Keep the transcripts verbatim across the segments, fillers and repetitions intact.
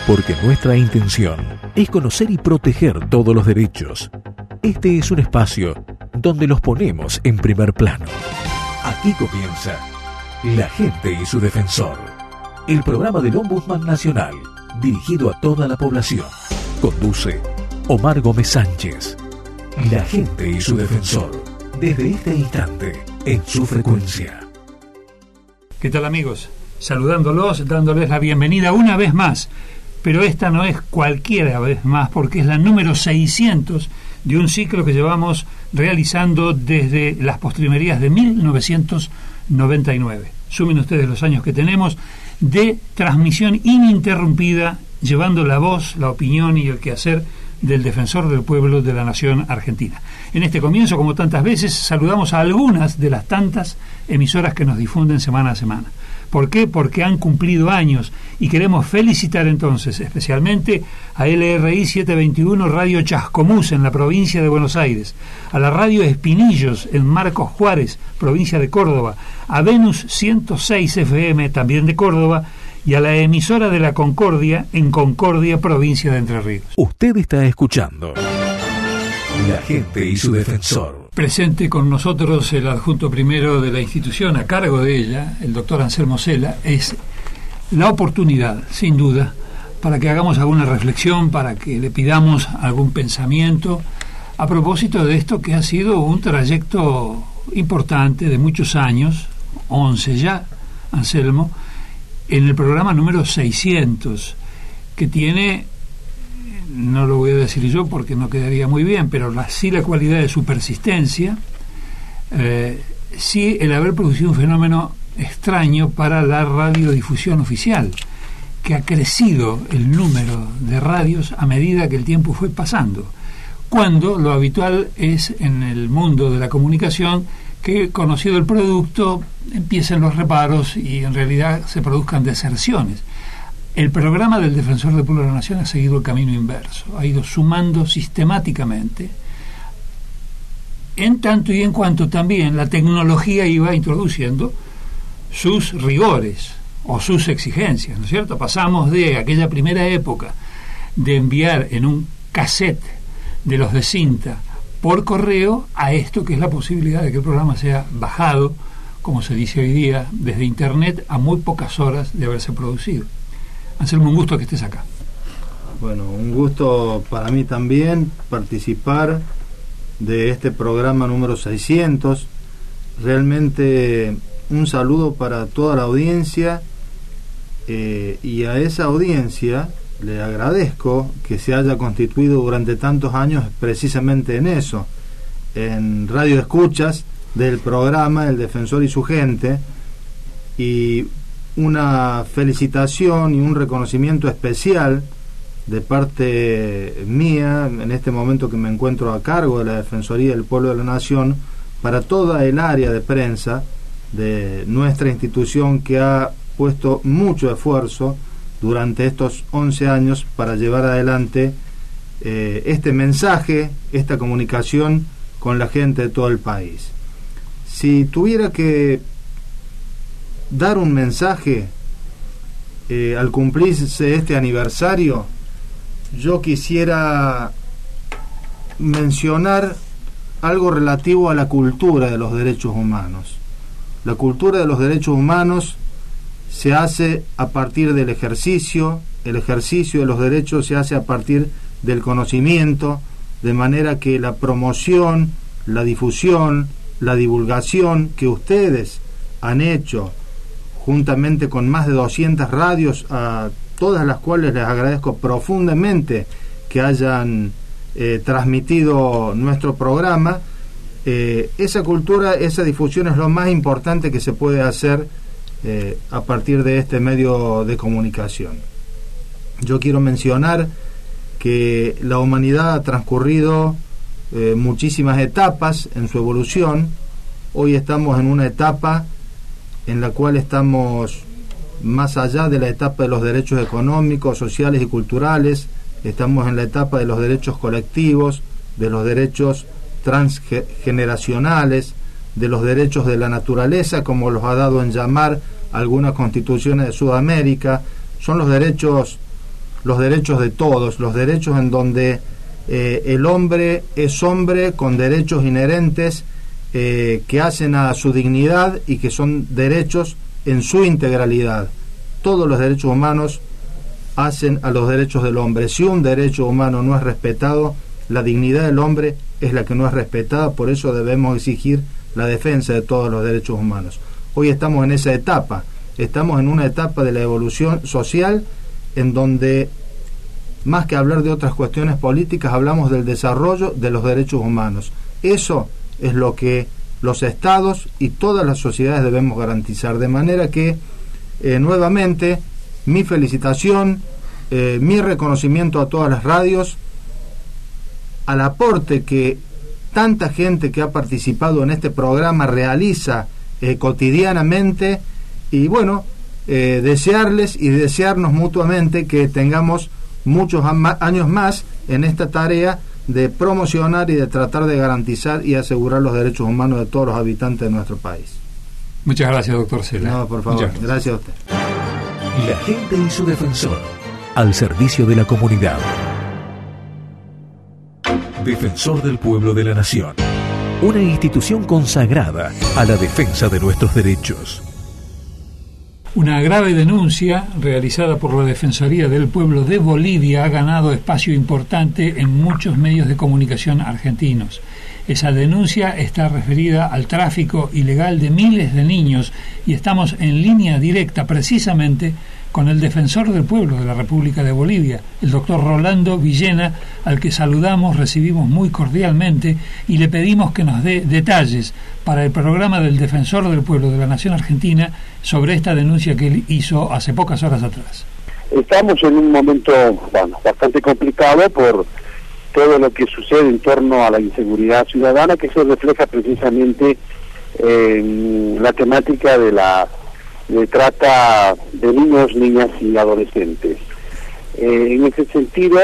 Porque nuestra intención es conocer y proteger todos los derechos. Este es un espacio donde los ponemos en primer plano. Aquí comienza La Gente y su Defensor, el programa del Ombudsman Nacional, dirigido a toda la población. Conduce Omar Gómez Sánchez. La Gente y su Defensor, desde este instante, en su frecuencia. ¿Qué tal, amigos? Saludándolos, dándoles la bienvenida una vez más. Pero esta no es cualquiera vez más, porque es la número seiscientos de un ciclo que llevamos realizando desde las postrimerías de mil novecientos noventa y nueve. Sumen ustedes los años que tenemos de transmisión ininterrumpida, llevando la voz, la opinión y el quehacer del defensor del pueblo de la nación argentina. En este comienzo, como tantas veces, saludamos a algunas de las tantas emisoras que nos difunden semana a semana. ¿Por qué? Porque han cumplido años y queremos felicitar entonces especialmente a L R I setecientos veintiuno Radio Chascomús en la provincia de Buenos Aires, a la Radio Espinillos en Marcos Juárez, provincia de Córdoba, a Venus ciento seis F M también de Córdoba y a la emisora de la Concordia en Concordia, provincia de Entre Ríos. Usted está escuchando La Gente y su Defensor. Presente con nosotros el adjunto primero de la institución a cargo de ella, el doctor Anselmo Cela. Es la oportunidad, sin duda, para que hagamos alguna reflexión, para que le pidamos algún pensamiento a propósito de esto que ha sido un trayecto importante de muchos años, once ya, Anselmo, en el programa número seiscientos, que tiene, no lo voy a decir yo porque no quedaría muy bien, pero la, sí la cualidad de su persistencia, eh, sí el haber producido un fenómeno extraño para la radiodifusión oficial, que ha crecido el número de radios a medida que el tiempo fue pasando, cuando lo habitual es en el mundo de la comunicación que, conocido el producto, empiecen los reparos y en realidad se produzcan deserciones. El programa del Defensor del Pueblo de la Nación ha seguido el camino inverso, ha ido sumando sistemáticamente, en tanto y en cuanto también la tecnología iba introduciendo sus rigores o sus exigencias, ¿no es cierto? Pasamos de aquella primera época de enviar en un cassette de los de cinta por correo a esto que es la posibilidad de que el programa sea bajado, como se dice hoy día, desde internet a muy pocas horas de haberse producido. Anselmo, un gusto que estés acá. Bueno, un gusto para mí también participar de este programa número seiscientos. Realmente un saludo para toda la audiencia, eh, y a esa audiencia le agradezco que se haya constituido durante tantos años precisamente en eso, en radio escuchas del programa El Defensor y su Gente, y una felicitación y un reconocimiento especial de parte mía, en este momento que me encuentro a cargo de la Defensoría del Pueblo de la Nación, para toda el área de prensa de nuestra institución, que ha puesto mucho esfuerzo durante estos once años para llevar adelante eh, este mensaje, esta comunicación con la gente de todo el país. Si tuviera que dar un mensaje eh, al cumplirse este aniversario, yo quisiera mencionar algo relativo a la cultura de los derechos humanos. La cultura de los derechos humanos se hace a partir del ejercicio, el ejercicio de los derechos se hace a partir del conocimiento, de manera que la promoción, la difusión, la divulgación que ustedes han hecho juntamente con más de doscientas radios, a todas las cuales les agradezco profundamente que hayan eh, transmitido nuestro programa, eh, esa cultura, esa difusión es lo más importante que se puede hacer eh, a partir de este medio de comunicación. Yo quiero mencionar que la humanidad ha transcurrido eh, muchísimas etapas en su evolución. Hoy estamos en una etapa en la cual estamos más allá de la etapa de los derechos económicos, sociales y culturales. Estamos en la etapa de los derechos colectivos, de los derechos transgeneracionales, de los derechos de la naturaleza, como los ha dado en llamar algunas constituciones de Sudamérica. Son los derechos los derechos de todos, los derechos en donde eh, el hombre es hombre con derechos inherentes eh, que hacen a su dignidad y que son derechos en su integralidad. Todos los derechos humanos hacen a los derechos del hombre. Si un derecho humano no es respetado, la dignidad del hombre es la que no es respetada. Por eso debemos exigir la defensa de todos los derechos humanos. Hoy estamos en esa etapa, estamos en una etapa de la evolución social en donde, más que hablar de otras cuestiones políticas, hablamos del desarrollo de los derechos humanos. Eso es lo que los estados y todas las sociedades debemos garantizar, de manera que eh, nuevamente mi felicitación, eh, mi reconocimiento a todas las radios, al aporte que tanta gente que ha participado en este programa realiza eh, cotidianamente, y bueno, eh, desearles y desearnos mutuamente que tengamos muchos ama- años más en esta tarea de promocionar y de tratar de garantizar y asegurar los derechos humanos de todos los habitantes de nuestro país. Muchas gracias, doctor Cela. No, por favor, gracias. gracias a usted. La gente y su defensor, al servicio de la comunidad. Defensor del Pueblo de la Nación, una institución consagrada a la defensa de nuestros derechos. Una grave denuncia realizada por la Defensoría del Pueblo de Bolivia ha ganado espacio importante en muchos medios de comunicación argentinos. Esa denuncia está referida al tráfico ilegal de miles de niños y estamos en línea directa precisamente con el Defensor del Pueblo de la República de Bolivia, el doctor Rolando Villena, al que saludamos, recibimos muy cordialmente y le pedimos que nos dé detalles para el programa del Defensor del Pueblo de la Nación Argentina sobre esta denuncia que él hizo hace pocas horas atrás. Estamos en un momento bueno, bastante complicado por todo lo que sucede en torno a la inseguridad ciudadana, que se refleja precisamente en la temática de la de trata de niños, niñas y adolescentes. Eh, en ese sentido,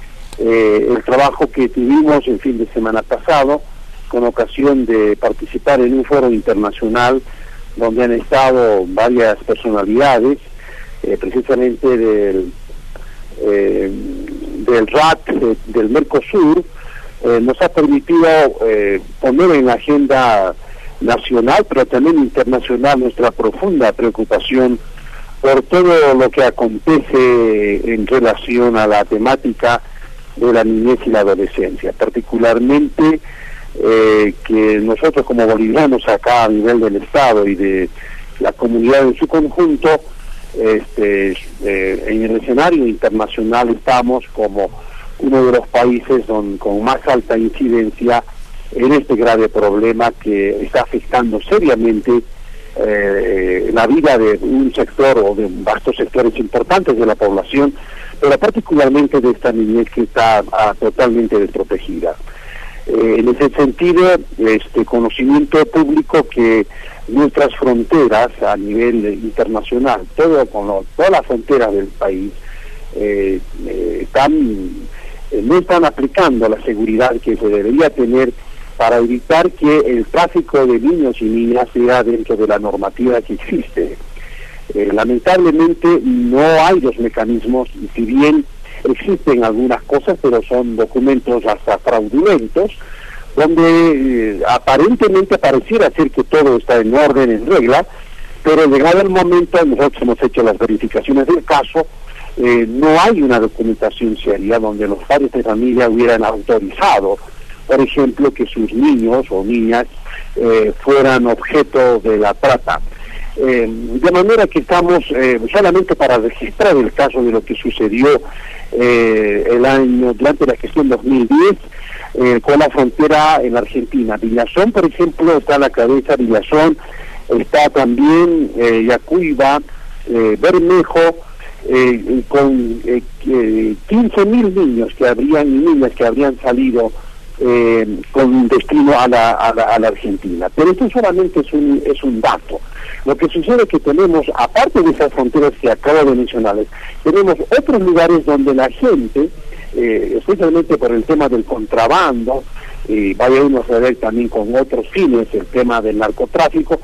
eh, el trabajo que tuvimos el fin de semana pasado, con ocasión de participar en un foro internacional donde han estado varias personalidades, eh, precisamente del eh, del R A T, de, del Mercosur, eh, nos ha permitido eh, poner en la agenda nacional, pero también internacional, nuestra profunda preocupación por todo lo que acontece en relación a la temática de la niñez y la adolescencia, particularmente eh, que nosotros como bolivianos acá a nivel del Estado y de la comunidad en su conjunto, este, eh, en el escenario internacional estamos como uno de los países don, con más alta incidencia en este grave problema que está afectando seriamente eh, la vida de un sector o de vastos sectores importantes de la población, pero particularmente de esta niñez que está ah, totalmente desprotegida. Eh, en ese sentido, este conocimiento público que nuestras fronteras a nivel internacional, todo con lo, todas las fronteras del país, eh, eh, están, eh, no están aplicando la seguridad que se debería tener para evitar que el tráfico de niños y niñas sea dentro de la normativa que existe. Eh, lamentablemente no hay los mecanismos, y si bien existen algunas cosas, pero son documentos hasta fraudulentos, donde eh, aparentemente pareciera ser que todo está en orden, en regla, pero llegado el momento, nosotros hemos hecho las verificaciones del caso, eh, no hay una documentación seria donde los padres de familia hubieran autorizado, por ejemplo, que sus niños o niñas eh, fueran objeto de la trata. Eh, de manera que estamos eh, solamente para registrar el caso de lo que sucedió eh, el año durante la gestión dos mil diez eh, con la frontera en la Argentina. Villazón, por ejemplo, está a la cabeza. Villazón, está también eh, Yacuiba, eh, Bermejo, eh, con eh, eh, quince mil niños que habrían y niñas que habrían salido Eh, con destino a la, a, la, a la Argentina. Pero esto solamente es un, es un dato. Lo que sucede es que tenemos, aparte de esas fronteras que acabo de mencionarles, tenemos otros lugares donde la gente, eh, especialmente por el tema del contrabando, y eh, vaya uno a ver también con otros fines, el tema del narcotráfico,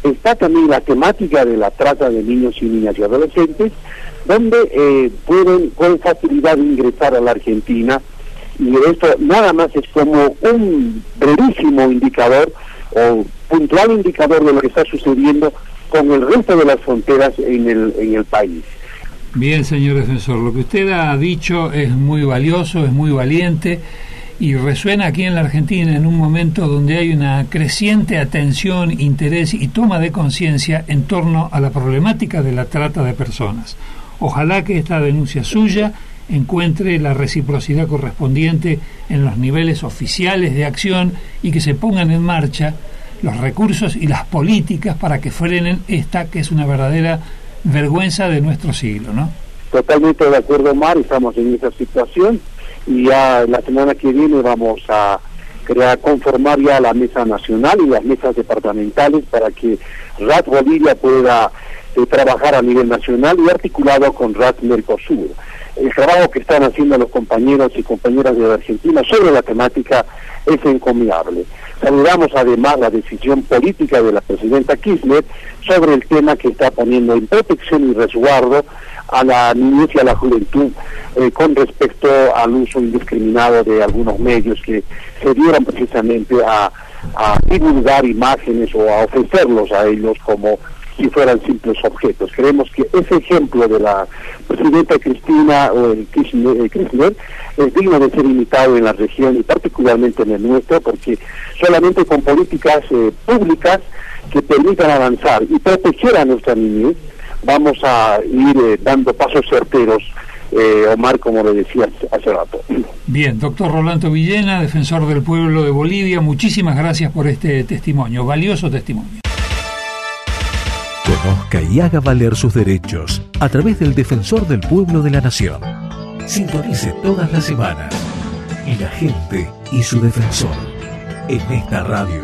está también la temática de la trata de niños y niñas y adolescentes, donde eh, pueden con facilidad ingresar a la Argentina, y esto nada más es como un brevísimo indicador o puntual indicador de lo que está sucediendo con el resto de las fronteras en el, en el país. Bien, señor defensor, lo que usted ha dicho es muy valioso, es muy valiente y resuena aquí en la Argentina en un momento donde hay una creciente atención, interés y toma de conciencia en torno a la problemática de la trata de personas. Ojalá que esta denuncia suya encuentre la reciprocidad correspondiente en los niveles oficiales de acción y que se pongan en marcha los recursos y las políticas para que frenen esta que es una verdadera vergüenza de nuestro siglo, ¿no? Totalmente de acuerdo, Omar, estamos en esa situación y ya la semana que viene vamos a crear, conformar ya la mesa nacional y las mesas departamentales para que R A T Bolivia pueda eh, trabajar a nivel nacional y articulado con R A T Mercosur. El trabajo que están haciendo los compañeros y compañeras de Argentina sobre la temática es encomiable. Saludamos además la decisión política de la presidenta Kirchner sobre el tema que está poniendo en protección y resguardo a la niñez y a la juventud eh, con respecto al uso indiscriminado de algunos medios que se dieron precisamente a, a divulgar imágenes o a ofrecerlos a ellos como si fueran simples objetos. Creemos que ese ejemplo de la presidenta Cristina o el Kirchner, el Kirchner es digno de ser imitado en la región y particularmente en el nuestro, porque solamente con políticas eh, públicas que permitan avanzar y proteger a nuestra niñez vamos a ir eh, dando pasos certeros, eh, Omar, como le decía hace rato. Bien, doctor Rolando Villena, defensor del pueblo de Bolivia, muchísimas gracias por este testimonio, valioso testimonio. Conozca y haga valer sus derechos a través del Defensor del Pueblo de la Nación. Sintonice todas las semanas y la gente y su defensor en esta radio.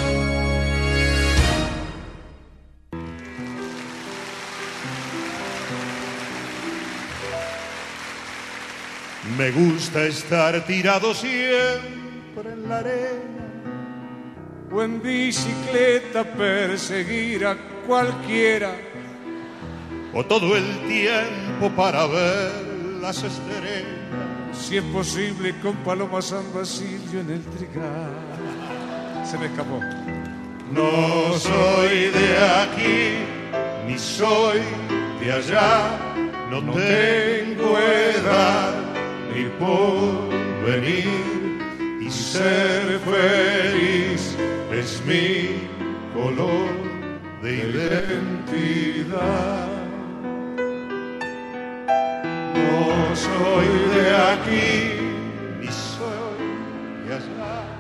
Me gusta estar tirado siempre en la arena o en bicicleta perseguir a cualquiera, o todo el tiempo para ver las estrellas, si es posible con Paloma San Basilio en el trigal. Se me escapó. No soy de aquí, ni soy de allá, no, no tengo edad ni porvenir, y ser feliz es mi color de identidad. No soy de aquí, ni soy de allá.